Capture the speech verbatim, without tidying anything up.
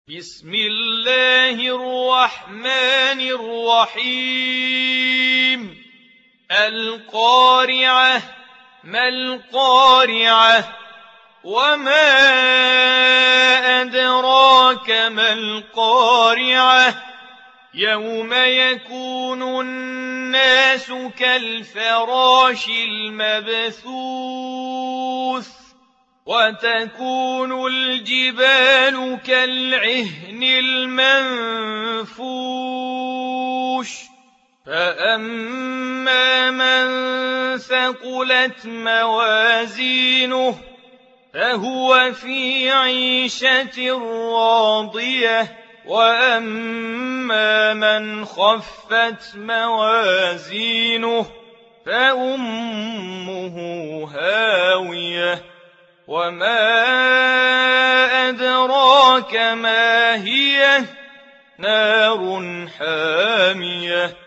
بسم الله الرحمن الرحيم القارعة ما القارعة وما أدراك ما القارعة يوم يكون الناس كالفراش المبثوث وتكون الجبال كالعهن المنفوش فأما من ثقلت موازينه فهو في عيشة راضية وأما من خفت موازينه فأمه هاوية وما أدراك ما هي نار حامية